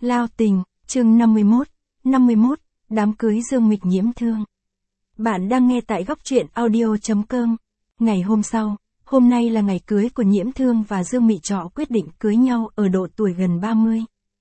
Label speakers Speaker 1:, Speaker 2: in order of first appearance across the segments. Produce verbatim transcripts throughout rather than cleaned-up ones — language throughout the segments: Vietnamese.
Speaker 1: Lao tình, chương năm mươi mốt, năm mươi mốt, đám cưới Dương Mịch nhiễm thương. Bạn đang nghe tại góc truyện audio chấm com. Ngày hôm sau, hôm nay là ngày cưới của Nhiễm Thương và Dương Mị Trọ quyết định cưới nhau ở độ tuổi gần ba mươi.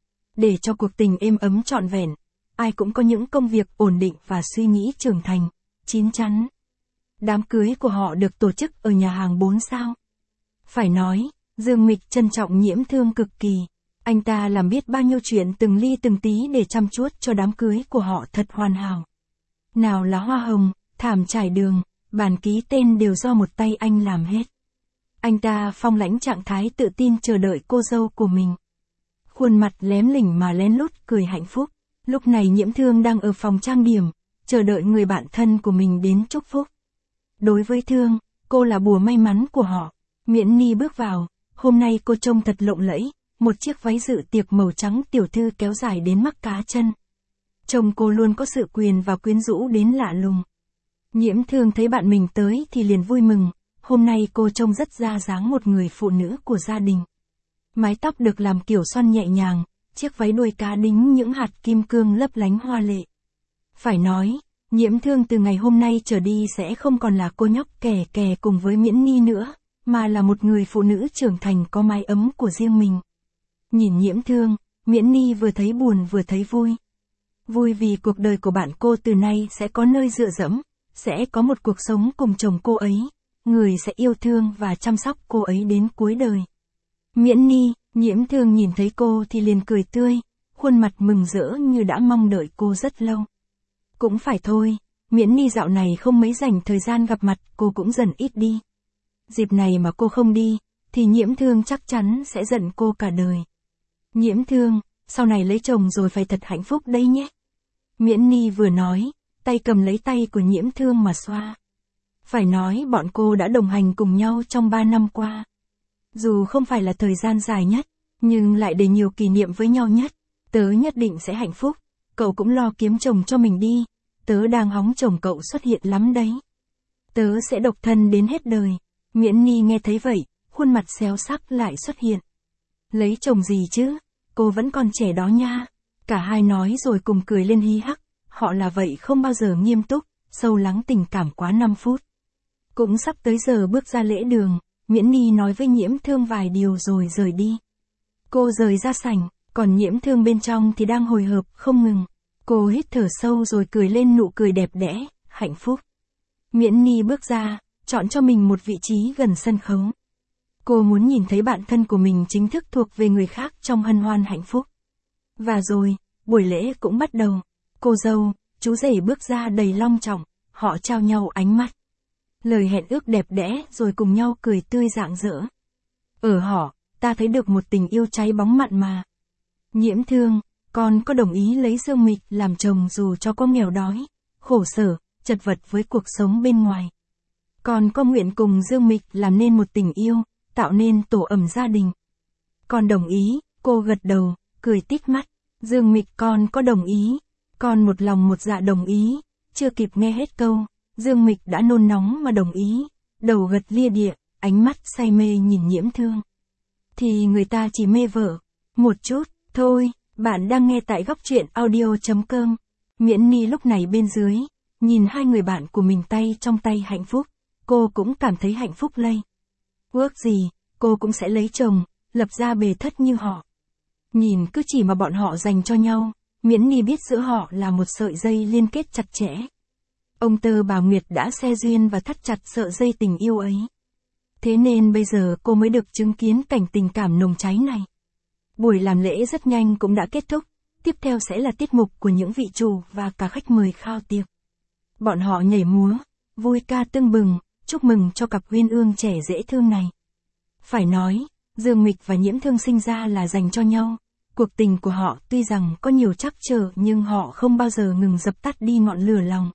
Speaker 1: Để cho cuộc tình êm ấm trọn vẹn, ai cũng có những công việc ổn định và suy nghĩ trưởng thành, chín chắn. Đám cưới của họ được tổ chức ở nhà hàng bốn sao. Phải nói, Dương Mịch trân trọng Nhiễm Thương cực kỳ. Anh ta làm biết bao nhiêu chuyện từng ly từng tí để chăm chút cho đám cưới của họ thật hoàn hảo. Nào là hoa hồng, thảm trải đường, bàn ký tên đều do một tay anh làm hết. Anh ta phong lãnh trạng thái tự tin chờ đợi cô dâu của mình. Khuôn mặt lém lỉnh mà lén lút cười hạnh phúc. Lúc này Nhiễm Thương đang ở phòng trang điểm, chờ đợi người bạn thân của mình đến chúc phúc. Đối với Thương, cô là bùa may mắn của họ. Miễn Ni bước vào, hôm nay cô trông thật lộng lẫy. Một chiếc váy dự tiệc màu trắng tiểu thư kéo dài đến mắt cá chân. Trông cô luôn có sự quyền và quyến rũ đến lạ lùng. Nhiễm Thương thấy bạn mình tới thì liền vui mừng, hôm nay cô trông rất ra dáng một người phụ nữ của gia đình. Mái tóc được làm kiểu xoăn nhẹ nhàng, chiếc váy đuôi cá đính những hạt kim cương lấp lánh hoa lệ. Phải nói, Nhiễm Thương từ ngày hôm nay trở đi sẽ không còn là cô nhóc kè kè cùng với Miễn Ni nữa, mà là một người phụ nữ trưởng thành có mái ấm của riêng mình. Nhìn Nhiễm Thương, Miễn Ni vừa thấy buồn vừa thấy vui. Vui vì cuộc đời của bạn cô từ nay sẽ có nơi dựa dẫm, sẽ có một cuộc sống cùng chồng cô ấy, người sẽ yêu thương và chăm sóc cô ấy đến cuối đời. Miễn Ni, Nhiễm Thương nhìn thấy cô thì liền cười tươi, khuôn mặt mừng rỡ như đã mong đợi cô rất lâu. Cũng phải thôi, Miễn Ni dạo này không mấy dành thời gian gặp mặt, cô cũng dần ít đi. Dịp này mà cô không đi, thì Nhiễm Thương chắc chắn sẽ giận cô cả đời. Nhiễm Thương, sau này lấy chồng rồi phải thật hạnh phúc đấy nhé. Miễn Ni vừa nói, tay cầm lấy tay của Nhiễm Thương mà xoa. Phải nói bọn cô đã đồng hành cùng nhau trong ba năm qua. Dù không phải là thời gian dài nhất, nhưng lại đầy nhiều kỷ niệm với nhau nhất. Tớ nhất định sẽ hạnh phúc, cậu cũng lo kiếm chồng cho mình đi, tớ đang hóng chồng cậu xuất hiện lắm đấy. Tớ sẽ độc thân đến hết đời. Miễn Ni nghe thấy vậy, khuôn mặt xéo sắc lại xuất hiện. Lấy chồng gì chứ? Cô vẫn còn trẻ đó nha. Cả hai nói rồi cùng cười lên hi hắc. Họ là vậy không bao giờ nghiêm túc, sâu lắng tình cảm quá năm phút. Cũng sắp tới giờ bước ra lễ đường, Miễn Ni nói với Nhiễm Thương vài điều rồi rời đi. Cô rời ra sảnh, còn Nhiễm Thương bên trong thì đang hồi hộp không ngừng. Cô hít thở sâu rồi cười lên nụ cười đẹp đẽ, hạnh phúc. Miễn Ni bước ra, chọn cho mình một vị trí gần sân khấu. Cô muốn nhìn thấy bạn thân của mình chính thức thuộc về người khác trong hân hoan hạnh phúc. Và rồi, buổi lễ cũng bắt đầu. Cô dâu, chú rể bước ra đầy long trọng, họ trao nhau ánh mắt. Lời hẹn ước đẹp đẽ rồi cùng nhau cười tươi rạng rỡ. Ở họ, ta thấy được một tình yêu cháy bóng mặn mà. Nhiễm Thương, con có đồng ý lấy Dương Mịch làm chồng dù cho có nghèo đói, khổ sở, chật vật với cuộc sống bên ngoài. Con có nguyện cùng Dương Mịch làm nên một tình yêu, tạo nên tổ ấm gia đình. Con đồng ý, cô gật đầu, cười tít mắt. Dương Mịch con có đồng ý. Con một lòng một dạ đồng ý. Chưa kịp nghe hết câu, Dương Mịch đã nôn nóng mà đồng ý. Đầu gật lia địa, ánh mắt say mê nhìn Nhiễm Thương. Thì người ta chỉ mê vợ. Một chút, thôi, bạn đang nghe tại góc truyện audio chấm com. Miễn Ni lúc này bên dưới, nhìn hai người bạn của mình tay trong tay hạnh phúc. Cô cũng cảm thấy hạnh phúc lây. Ước gì, cô cũng sẽ lấy chồng, lập ra bề thất như họ. Nhìn cứ chỉ mà bọn họ dành cho nhau, Miễn Ni biết giữa họ là một sợi dây liên kết chặt chẽ. Ông Tơ bà Nguyệt đã xe duyên và thắt chặt sợi dây tình yêu ấy. Thế nên bây giờ cô mới được chứng kiến cảnh tình cảm nồng cháy này. Buổi làm lễ rất nhanh cũng đã kết thúc, tiếp theo sẽ là tiết mục của những vị chủ và cả khách mời khao tiệc. Bọn họ nhảy múa, vui ca tưng bừng, chúc mừng cho cặp uyên ương trẻ dễ thương này. Phải nói, Dương Mịch và Nhiễm Thương sinh ra là dành cho nhau. Cuộc tình của họ tuy rằng có nhiều trắc trở nhưng họ không bao giờ ngừng dập tắt đi ngọn lửa lòng.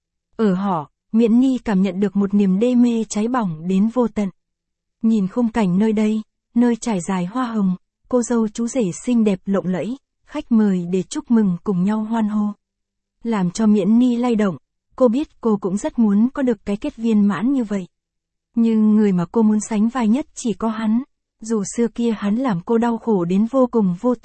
Speaker 1: Ở họ, Miễn Ni cảm nhận được một niềm đê mê cháy bỏng đến vô tận. Nhìn khung cảnh nơi đây, nơi trải dài hoa hồng, cô dâu chú rể xinh đẹp lộng lẫy, khách mời để chúc mừng cùng nhau hoan hô. Làm cho Miễn Ni lay động, cô biết cô cũng rất muốn có được cái kết viên mãn như vậy. Nhưng người mà cô muốn sánh vai nhất chỉ có hắn. Dù xưa kia hắn làm cô đau khổ đến vô cùng vô tận,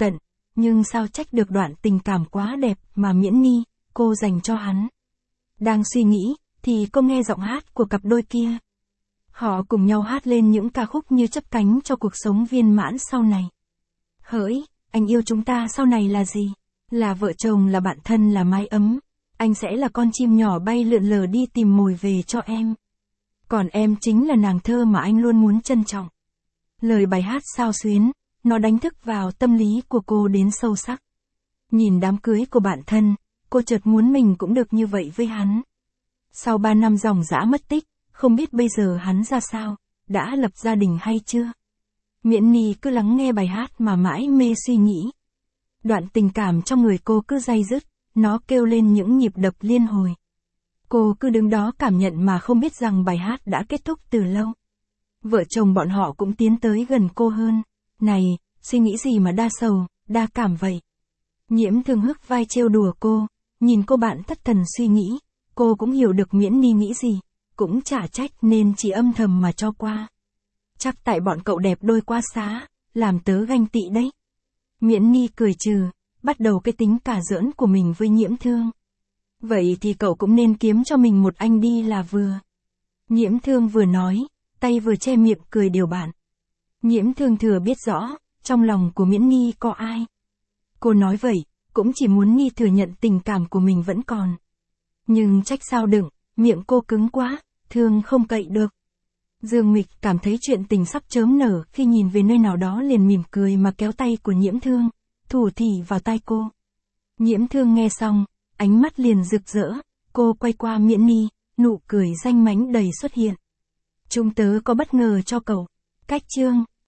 Speaker 1: nhưng sao trách được đoạn tình cảm quá đẹp mà Miễn Ni, cô dành cho hắn. Đang suy nghĩ, thì cô nghe giọng hát của cặp đôi kia. Họ cùng nhau hát lên những ca khúc như chấp cánh cho cuộc sống viên mãn sau này. Hỡi, anh yêu chúng ta sau này là gì? Là vợ chồng, là bạn thân, là mái ấm. Anh sẽ là con chim nhỏ bay lượn lờ đi tìm mồi về cho em. Còn em chính là nàng thơ mà anh luôn muốn trân trọng. Lời bài hát xao xuyến, nó đánh thức vào tâm lý của cô đến sâu sắc. Nhìn đám cưới của bạn thân, cô chợt muốn mình cũng được như vậy với hắn. Sau ba năm ròng rã mất tích, không biết bây giờ hắn ra sao, đã lập gia đình hay chưa? Miễn Ni cứ lắng nghe bài hát mà mãi mê suy nghĩ. Đoạn tình cảm trong người cô cứ day dứt, nó kêu lên những nhịp đập liên hồi. Cô cứ đứng đó cảm nhận mà không biết rằng bài hát đã kết thúc từ lâu. Vợ chồng bọn họ cũng tiến tới gần cô hơn. Này, suy nghĩ gì mà đa sầu, đa cảm vậy? Nhiễm Thương hức vai trêu đùa cô, nhìn cô bạn thất thần suy nghĩ, cô cũng hiểu được Miễn Ni nghĩ gì, cũng chả trách nên chỉ âm thầm mà cho qua. Chắc tại bọn cậu đẹp đôi quá xá, làm tớ ganh tị đấy. Miễn Ni cười trừ, bắt đầu cái tính cả giỡn của mình với Nhiễm Thương. Vậy thì cậu cũng nên kiếm cho mình một anh đi là vừa. Nhiễm Thương vừa nói, tay vừa che miệng cười điều bạn. Nhiễm Thương thừa biết rõ, trong lòng của Miễn Ni có ai. Cô nói vậy, cũng chỉ muốn Ni thừa nhận tình cảm của mình vẫn còn. Nhưng trách sao đựng, miệng cô cứng quá, Thương không cậy được. Dương Mịch cảm thấy chuyện tình sắp chớm nở khi nhìn về nơi nào đó liền mỉm cười mà kéo tay của Nhiễm Thương, thủ thỉ vào tai cô. Nhiễm Thương nghe xong, ánh mắt liền rực rỡ, cô quay qua Miễn Ni, nụ cười danh mãnh đầy xuất hiện. Chúng tớ có bất ngờ cho cậu. Cách chương